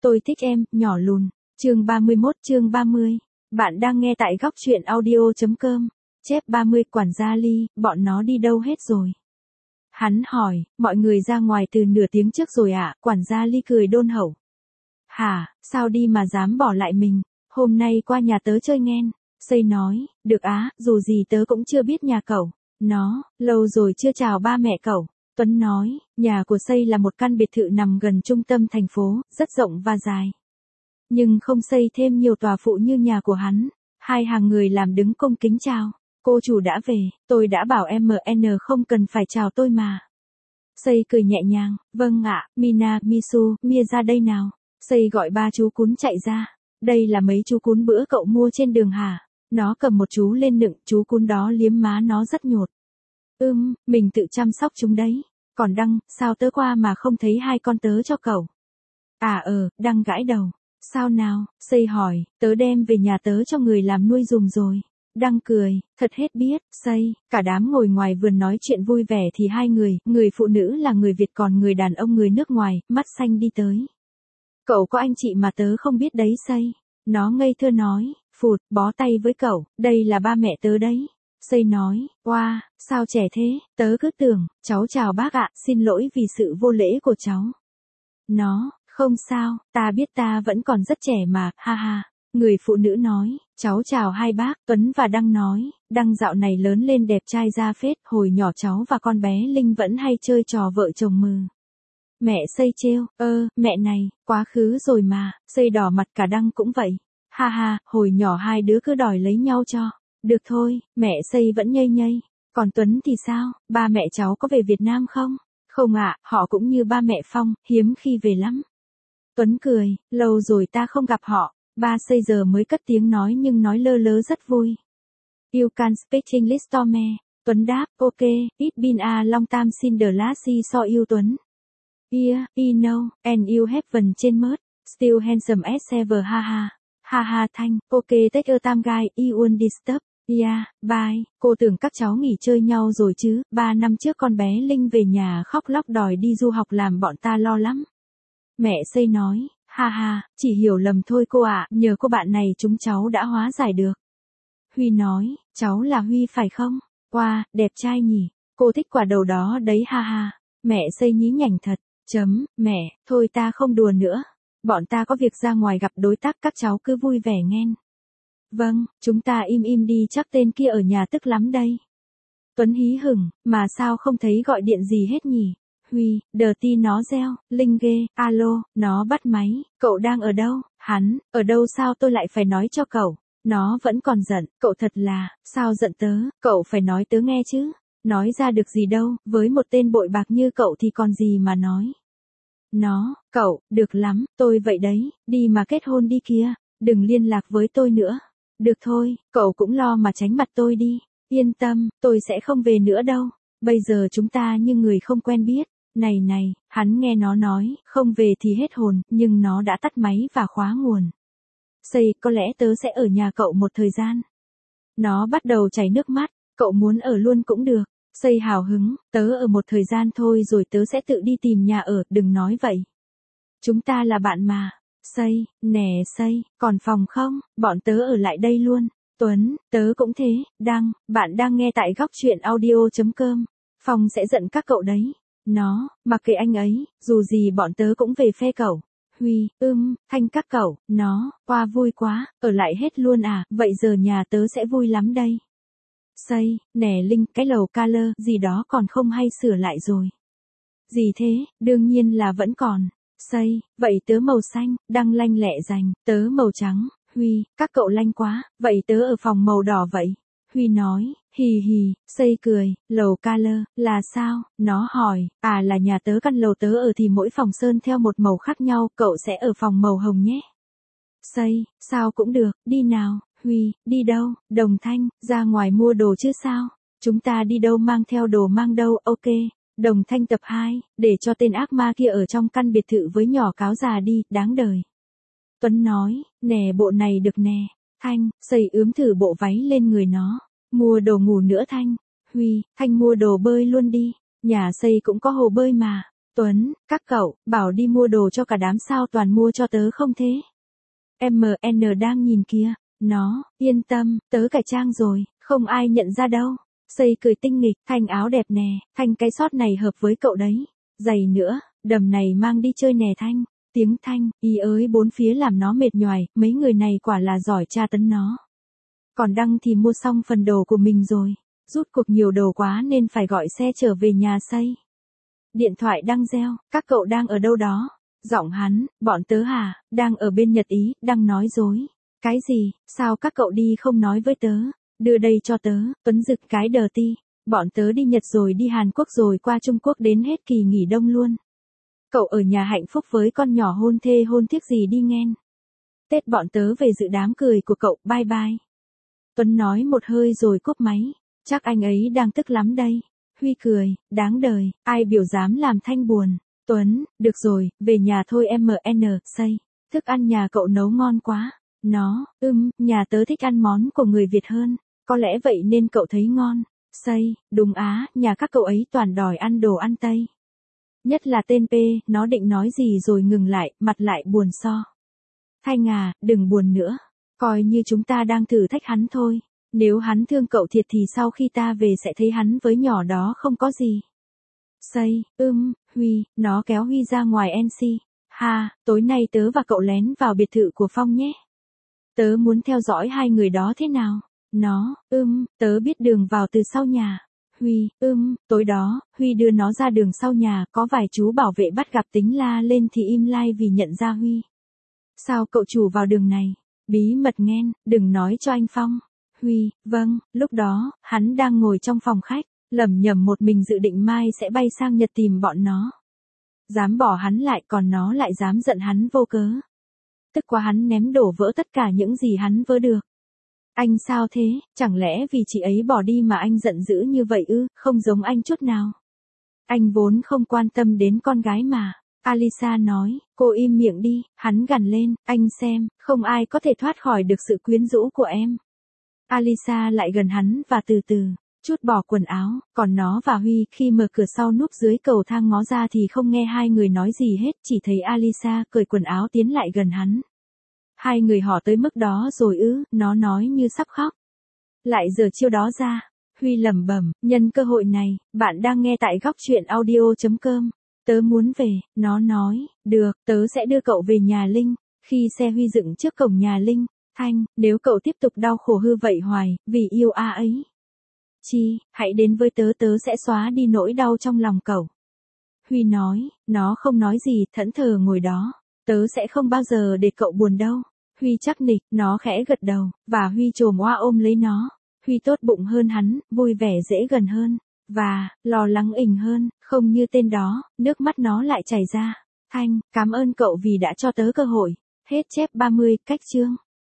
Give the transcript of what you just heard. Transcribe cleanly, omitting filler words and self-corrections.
Tôi thích em, nhỏ lùn. Chương 31 chương 30. Bạn đang nghe tại góc truyện audio.com. Chép 30 quản gia Ly, bọn nó đi đâu hết rồi? Hắn hỏi, mọi người ra ngoài từ nửa tiếng trước rồi ạ, quản gia Ly cười đôn hậu. Hả, sao đi mà dám bỏ lại mình, hôm nay qua nhà tớ chơi nghen. Xây nói, được á, dù gì tớ cũng chưa biết nhà cậu. Nó, lâu rồi chưa chào ba mẹ cậu. Tuấn nói, nhà của Xây là một căn biệt thự nằm gần trung tâm thành phố, rất rộng và dài. Nhưng không xây thêm nhiều tòa phụ như nhà của hắn. Hai hàng người làm đứng cung kính chào. Cô chủ đã về, tôi đã bảo MN không cần phải chào tôi mà. Xây cười nhẹ nhàng, vâng ạ, Mina, Misu, Mia ra đây nào. Xây gọi ba chú cún chạy ra. Đây là mấy chú cún bữa cậu mua trên đường hả? Nó cầm một chú lên nựng, chú cún đó liếm má nó rất nhột. Mình tự chăm sóc chúng đấy. Còn Đăng, sao tớ qua mà không thấy hai con tớ cho cậu? Đăng gãi đầu. Sao nào, Xây hỏi, tớ đem về nhà tớ cho người làm nuôi giùm rồi. Đăng cười, thật hết biết, Xây, cả đám ngồi ngoài vườn nói chuyện vui vẻ thì hai người phụ nữ là người Việt còn người đàn ông người nước ngoài, mắt xanh đi tới. Cậu có anh chị mà tớ không biết đấy Xây. Nó ngây thơ nói, phụt, bó tay với cậu, đây là ba mẹ tớ đấy. Xây nói, oa, sao trẻ thế, tớ cứ tưởng, cháu chào bác ạ, xin lỗi vì sự vô lễ của cháu. Nó, không sao, ta biết ta vẫn còn rất trẻ mà, ha ha. Người phụ nữ nói, cháu chào hai bác, Tuấn và Đăng nói, Đăng dạo này lớn lên đẹp trai ra phết, hồi nhỏ cháu và con bé Linh vẫn hay chơi trò vợ chồng mừ. Mẹ Xây trêu, mẹ này, quá khứ rồi mà, Xây đỏ mặt cả Đăng cũng vậy. Ha ha, hồi nhỏ hai đứa cứ đòi lấy nhau cho. Được thôi, mẹ Xây vẫn nhây nhây. Còn Tuấn thì sao, ba mẹ cháu có về Việt Nam không? Không ạ, họ cũng như ba mẹ Phong, hiếm khi về lắm. Tuấn cười, lâu rồi ta không gặp họ. Ba Xây giờ mới cất tiếng nói nhưng nói lơ lớ rất vui. You can speak English to me. Tuấn đáp, ok, it's been a long time since the last I saw you Tuấn. Yeah, I know, and you haven't changed, still handsome as ever ha ha. Ha ha Thanh, ok take a time guy, you won't disturb. Yeah, bye, cô tưởng các cháu nghỉ chơi nhau rồi chứ, 3 năm trước con bé Linh về nhà khóc lóc đòi đi du học làm bọn ta lo lắm. Mẹ Xây nói, ha ha, chỉ hiểu lầm thôi cô ạ, nhờ cô bạn này chúng cháu đã hóa giải được. Huy nói, cháu là Huy phải không? Wow, đẹp trai nhỉ, cô thích quả đầu đó đấy ha ha. Mẹ Xây nhí nhảnh thật, mẹ, thôi ta không đùa nữa. Bọn ta có việc ra ngoài gặp đối tác các cháu cứ vui vẻ nghen. Vâng, chúng ta im đi chắc tên kia ở nhà tức lắm đây. Tuấn hí hửng, mà sao không thấy gọi điện gì hết nhỉ? Huy, đờ ti nó reo, Linh ghê, alo, nó bắt máy, cậu đang ở đâu? Hắn, ở đâu sao tôi lại phải nói cho cậu? Nó vẫn còn giận, cậu thật là, sao giận tớ, cậu phải nói tớ nghe chứ. Nói ra được gì đâu, với một tên bội bạc như cậu thì còn gì mà nói. Nó, cậu, được lắm, tôi vậy đấy, đi mà kết hôn đi kia, đừng liên lạc với tôi nữa. Được thôi, cậu cũng lo mà tránh mặt tôi đi, yên tâm, tôi sẽ không về nữa đâu, bây giờ chúng ta như người không quen biết. Này, hắn nghe nó nói, không về thì hết hồn, nhưng nó đã tắt máy và khóa nguồn. Xây, có lẽ tớ sẽ ở nhà cậu một thời gian. Nó bắt đầu chảy nước mắt, cậu muốn ở luôn cũng được. Xây hào hứng, tớ ở một thời gian thôi rồi tớ sẽ tự đi tìm nhà ở, đừng nói vậy. Chúng ta là bạn mà. Xây, nè Xây, còn phòng không, bọn tớ ở lại đây luôn. Tuấn, tớ cũng thế, Đăng, bạn đang nghe tại góc truyện audio.com. Phong sẽ giận các cậu đấy. Nó, mặc kệ anh ấy, dù gì bọn tớ cũng về phe cậu. Huy, Thanh các cậu, nó, qua vui quá, ở lại hết luôn à, vậy giờ nhà tớ sẽ vui lắm đây. Xây, nè Linh, cái lầu color gì đó còn không hay sửa lại rồi. Gì thế, đương nhiên là vẫn còn. Xây, vậy tớ màu xanh, Đăng lanh lẹ dành, tớ màu trắng. Huy, các cậu lanh quá, vậy tớ ở phòng màu đỏ vậy. Huy nói, hì hì, Xây cười, lầu color, là sao? Nó hỏi, là nhà tớ căn lầu tớ ở thì mỗi phòng sơn theo một màu khác nhau, cậu sẽ ở phòng màu hồng nhé. Xây, sao cũng được, đi nào. Huy, đi đâu? Đồng Thanh, ra ngoài mua đồ chứ sao? Chúng ta đi đâu mang theo đồ mang đâu, ok. Đồng Thanh tập 2, để cho tên ác ma kia ở trong căn biệt thự với nhỏ cáo già đi, đáng đời. Tuấn nói, nè bộ này được nè. Thanh, Xây ướm thử bộ váy lên người nó. Mua đồ ngủ nữa Thanh. Huy, Thanh mua đồ bơi luôn đi. Nhà Xây cũng có hồ bơi mà. Tuấn, các cậu, bảo đi mua đồ cho cả đám sao toàn mua cho tớ không thế? MN đang nhìn kia, nó, yên tâm, tớ cải trang rồi, không ai nhận ra đâu. Xây cười tinh nghịch, Thanh áo đẹp nè, Thanh cái sót này hợp với cậu đấy. Giày nữa, đầm này mang đi chơi nè Thanh. Tiếng Thanh, ý ới bốn phía làm nó mệt nhoài, mấy người này quả là giỏi tra tấn nó. Còn Đăng thì mua xong phần đồ của mình rồi. Rút cuộc nhiều đồ quá nên phải gọi xe trở về nhà Xây. Điện thoại Đăng reo, các cậu đang ở đâu đó? Giọng hắn, bọn tớ hả, đang ở bên Nhật Ý, Đăng nói dối. Cái gì, sao các cậu đi không nói với tớ? Đưa đây cho tớ, Tuấn rực cái đờ ti. Bọn tớ đi Nhật rồi đi Hàn Quốc rồi qua Trung Quốc đến hết kỳ nghỉ đông luôn. Cậu ở nhà hạnh phúc với con nhỏ hôn thê hôn tiếc gì đi nghen. Tết bọn tớ về dự đám cười của cậu, bye bye. Tuấn nói một hơi rồi cúp máy. Chắc anh ấy đang tức lắm đây. Huy cười, đáng đời, ai biểu dám làm Thanh buồn. Tuấn, được rồi, về nhà thôi MN, Xây. Thức ăn nhà cậu nấu ngon quá. Nó, nhà tớ thích ăn món của người Việt hơn. Có lẽ vậy nên cậu thấy ngon. Xây, đúng á, nhà các cậu ấy toàn đòi ăn đồ ăn Tây. Nhất là tên P, nó định nói gì rồi ngừng lại, mặt lại buồn so. Thanh à, đừng buồn nữa. Coi như chúng ta đang thử thách hắn thôi. Nếu hắn thương cậu thiệt thì sau khi ta về sẽ thấy hắn với nhỏ đó không có gì. Xây, Huy, nó kéo Huy ra ngoài NC. Ha, tối nay tớ và cậu lén vào biệt thự của Phong nhé. Tớ muốn theo dõi hai người đó thế nào. Nó, tớ biết đường vào từ sau nhà. Huy, tối đó, Huy đưa nó ra đường sau nhà, có vài chú bảo vệ bắt gặp tính la lên thì im lai vì nhận ra Huy. Sao cậu chủ vào đường này? Bí mật nghen, đừng nói cho anh Phong. Huy, vâng, lúc đó, hắn đang ngồi trong phòng khách, lẩm nhẩm một mình dự định mai sẽ bay sang Nhật tìm bọn nó. Dám bỏ hắn lại còn nó lại dám giận hắn vô cớ. Tức quá hắn ném đổ vỡ tất cả những gì hắn vỡ được. Anh sao thế, chẳng lẽ vì chị ấy bỏ đi mà anh giận dữ như vậy ư, không giống anh chút nào. Anh vốn không quan tâm đến con gái mà. Alisa nói, cô im miệng đi, hắn gằn lên, anh xem, không ai có thể thoát khỏi được sự quyến rũ của em. Alisa lại gần hắn và từ từ, chút bỏ quần áo, còn nó và Huy khi mở cửa sau núp dưới cầu thang ngó ra thì không nghe hai người nói gì hết, chỉ thấy Alisa cởi quần áo tiến lại gần hắn. Hai người họ tới mức đó rồi ư, nó nói như sắp khóc. Lại giở chiêu đó ra, Huy lẩm bẩm, nhân cơ hội này, bạn đang nghe tại góc truyện audio.com. Tớ muốn về, nó nói, được, tớ sẽ đưa cậu về nhà Linh. Khi xe Huy dựng trước cổng nhà Linh, Thanh, nếu cậu tiếp tục đau khổ hư vậy hoài, vì yêu ấy. Hãy đến với tớ, tớ sẽ xóa đi nỗi đau trong lòng cậu. Huy nói, nó không nói gì, thẫn thờ ngồi đó. Tớ sẽ không bao giờ để cậu buồn đâu. Huy chắc nịch, nó khẽ gật đầu, và Huy chồm oa ôm lấy nó. Huy tốt bụng hơn hắn, vui vẻ dễ gần hơn, và, lo lắng ình hơn, không như tên đó, nước mắt nó lại chảy ra. Thanh, cảm ơn cậu vì đã cho tớ cơ hội. Hết chép 30, cách chương.